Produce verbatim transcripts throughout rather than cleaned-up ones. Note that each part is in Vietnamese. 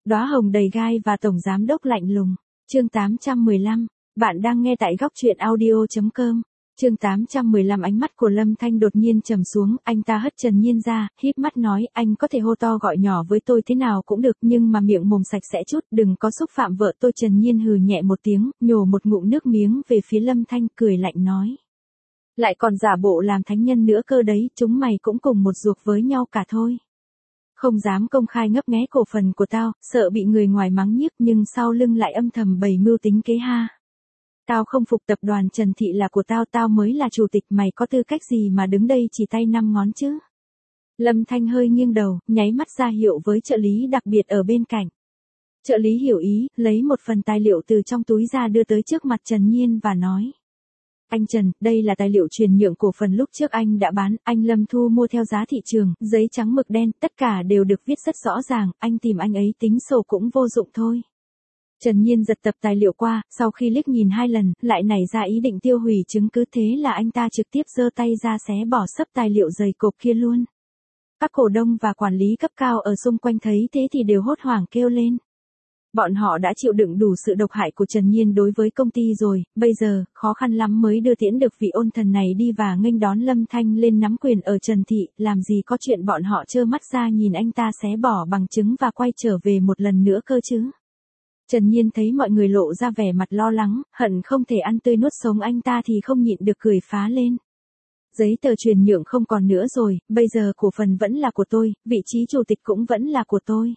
Đóa hồng đầy gai và tổng giám đốc lạnh lùng. Chương tám trăm mười lăm, bạn đang nghe tại góc truyện audio chấm com. Chương tám trăm mười lăm ánh mắt của Lâm Thanh đột nhiên trầm xuống, anh ta hất Trần Nhiên ra, híp mắt nói, anh có thể hô to gọi nhỏ với tôi thế nào cũng được, nhưng mà miệng mồm sạch sẽ chút, đừng có xúc phạm vợ tôi. Trần Nhiên hừ nhẹ một tiếng, nhổ một ngụm nước miếng về phía Lâm Thanh, cười lạnh nói. Lại còn giả bộ làm thánh nhân nữa cơ đấy, chúng mày cũng cùng một ruột với nhau cả thôi. Không dám công khai ngấp nghé cổ phần của tao, sợ bị người ngoài mắng nhiếc, nhưng sau lưng lại âm thầm bày mưu tính kế ha. Tao không phục tập đoàn Trần Thị là của tao, tao mới là chủ tịch, mày có tư cách gì mà đứng đây chỉ tay năm ngón chứ? Lâm Thanh hơi nghiêng đầu, nháy mắt ra hiệu với trợ lý đặc biệt ở bên cạnh. Trợ lý hiểu ý, lấy một phần tài liệu từ trong túi ra đưa tới trước mặt Trần Nhiên và nói. Anh Trần, đây là tài liệu chuyển nhượng cổ phần lúc trước anh đã bán, anh Lâm thu mua theo giá thị trường, giấy trắng mực đen, tất cả đều được viết rất rõ ràng, anh tìm anh ấy tính sổ cũng vô dụng thôi. Trần Nhiên giật tập tài liệu qua, sau khi liếc nhìn hai lần, lại nảy ra ý định tiêu hủy chứng cứ, thế là anh ta trực tiếp giơ tay ra xé bỏ sấp tài liệu dày cộp kia luôn. Các cổ đông và quản lý cấp cao ở xung quanh thấy thế thì đều hốt hoảng kêu lên. Bọn họ đã chịu đựng đủ sự độc hại của Trần Nhiên đối với công ty rồi, bây giờ, khó khăn lắm mới đưa tiễn được vị ôn thần này đi và nghênh đón Lâm Thanh lên nắm quyền ở Trần Thị, làm gì có chuyện bọn họ trơ mắt ra nhìn anh ta xé bỏ bằng chứng và quay trở về một lần nữa cơ chứ. Trần Nhiên thấy mọi người lộ ra vẻ mặt lo lắng, hận không thể ăn tươi nuốt sống anh ta thì không nhịn được cười phá lên. Giấy tờ chuyển nhượng không còn nữa rồi, bây giờ cổ phần vẫn là của tôi, vị trí chủ tịch cũng vẫn là của tôi.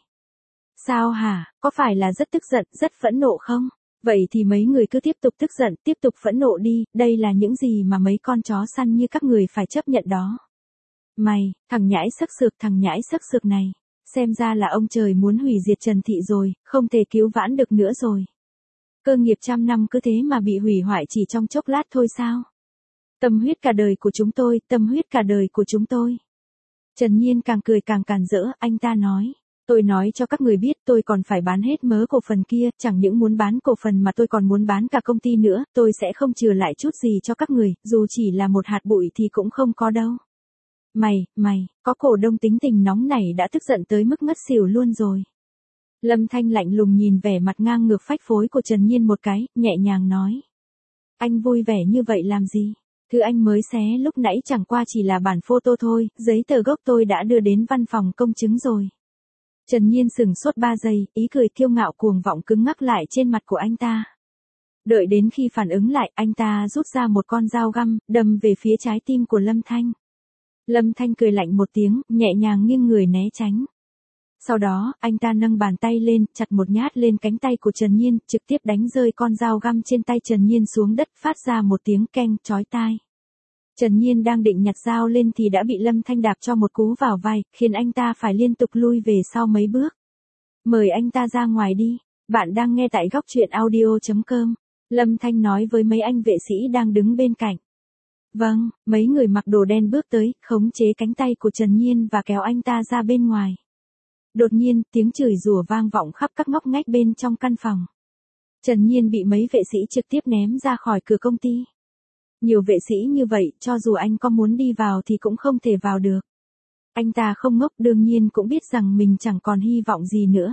Sao hả, có phải là rất tức giận, rất phẫn nộ không? Vậy thì mấy người cứ tiếp tục tức giận, tiếp tục phẫn nộ đi, đây là những gì mà mấy con chó săn như các người phải chấp nhận đó. Mày, thằng nhãi sắc sược, thằng nhãi sắc sược này, xem ra là ông trời muốn hủy diệt Trần Thị rồi, không thể cứu vãn được nữa rồi. Cơ nghiệp trăm năm cứ thế mà bị hủy hoại chỉ trong chốc lát thôi sao? Tâm huyết cả đời của chúng tôi, tâm huyết cả đời của chúng tôi. Trần Nhiên càng cười càng càn rỡ, anh ta nói. Tôi nói cho các người biết, tôi còn phải bán hết mớ cổ phần kia, chẳng những muốn bán cổ phần mà tôi còn muốn bán cả công ty nữa, tôi sẽ không chừa lại chút gì cho các người, dù chỉ là một hạt bụi thì cũng không có đâu. Mày, mày, có cổ đông tính tình nóng này đã tức giận tới mức ngất xỉu luôn rồi. Lâm Thanh lạnh lùng nhìn vẻ mặt ngang ngược phách phối của Trần Nhiên một cái, nhẹ nhàng nói. Anh vui vẻ như vậy làm gì? Thứ anh mới xé lúc nãy chẳng qua chỉ là bản photo thôi, giấy tờ gốc tôi đã đưa đến văn phòng công chứng rồi. Trần Nhiên sừng sốt ba giây, ý cười kiêu ngạo cuồng vọng cứng ngắc lại trên mặt của anh ta. Đợi đến khi phản ứng lại, anh ta rút ra một con dao găm, đâm về phía trái tim của Lâm Thanh. Lâm Thanh cười lạnh một tiếng, nhẹ nhàng nghiêng người né tránh. Sau đó, anh ta nâng bàn tay lên, chặt một nhát lên cánh tay của Trần Nhiên, trực tiếp đánh rơi con dao găm trên tay Trần Nhiên xuống đất, phát ra một tiếng keng chói tai. Trần Nhiên đang định nhặt dao lên thì đã bị Lâm Thanh đạp cho một cú vào vai, khiến anh ta phải liên tục lui về sau mấy bước. Mời anh ta ra ngoài đi, bạn đang nghe tại góc truyện audio chấm com. Lâm Thanh nói với mấy anh vệ sĩ đang đứng bên cạnh. Vâng, mấy người mặc đồ đen bước tới, khống chế cánh tay của Trần Nhiên và kéo anh ta ra bên ngoài. Đột nhiên, tiếng chửi rủa vang vọng khắp các ngóc ngách bên trong căn phòng. Trần Nhiên bị mấy vệ sĩ trực tiếp ném ra khỏi cửa công ty. Nhiều vệ sĩ như vậy, cho dù anh có muốn đi vào thì cũng không thể vào được. Anh ta không ngốc, đương nhiên cũng biết rằng mình chẳng còn hy vọng gì nữa.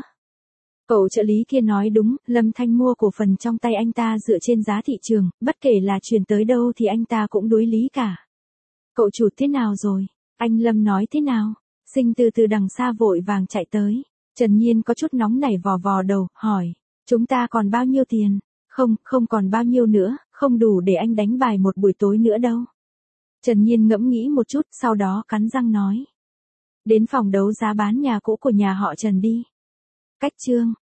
Cậu trợ lý kia nói đúng, Lâm Thanh mua cổ phần trong tay anh ta dựa trên giá thị trường, bất kể là chuyển tới đâu thì anh ta cũng đối lý cả. Cậu chủ thế nào rồi? Anh Lâm nói thế nào? Sinh từ từ đằng xa vội vàng chạy tới. Trần Nhiên có chút nóng nảy vò vò đầu, hỏi. Chúng ta còn bao nhiêu tiền? Không, không còn bao nhiêu nữa, không đủ để anh đánh bài một buổi tối nữa đâu. Trần Nhiên ngẫm nghĩ một chút, sau đó cắn răng nói. Đến phòng đấu giá bán nhà cũ của nhà họ Trần đi. Cách chương.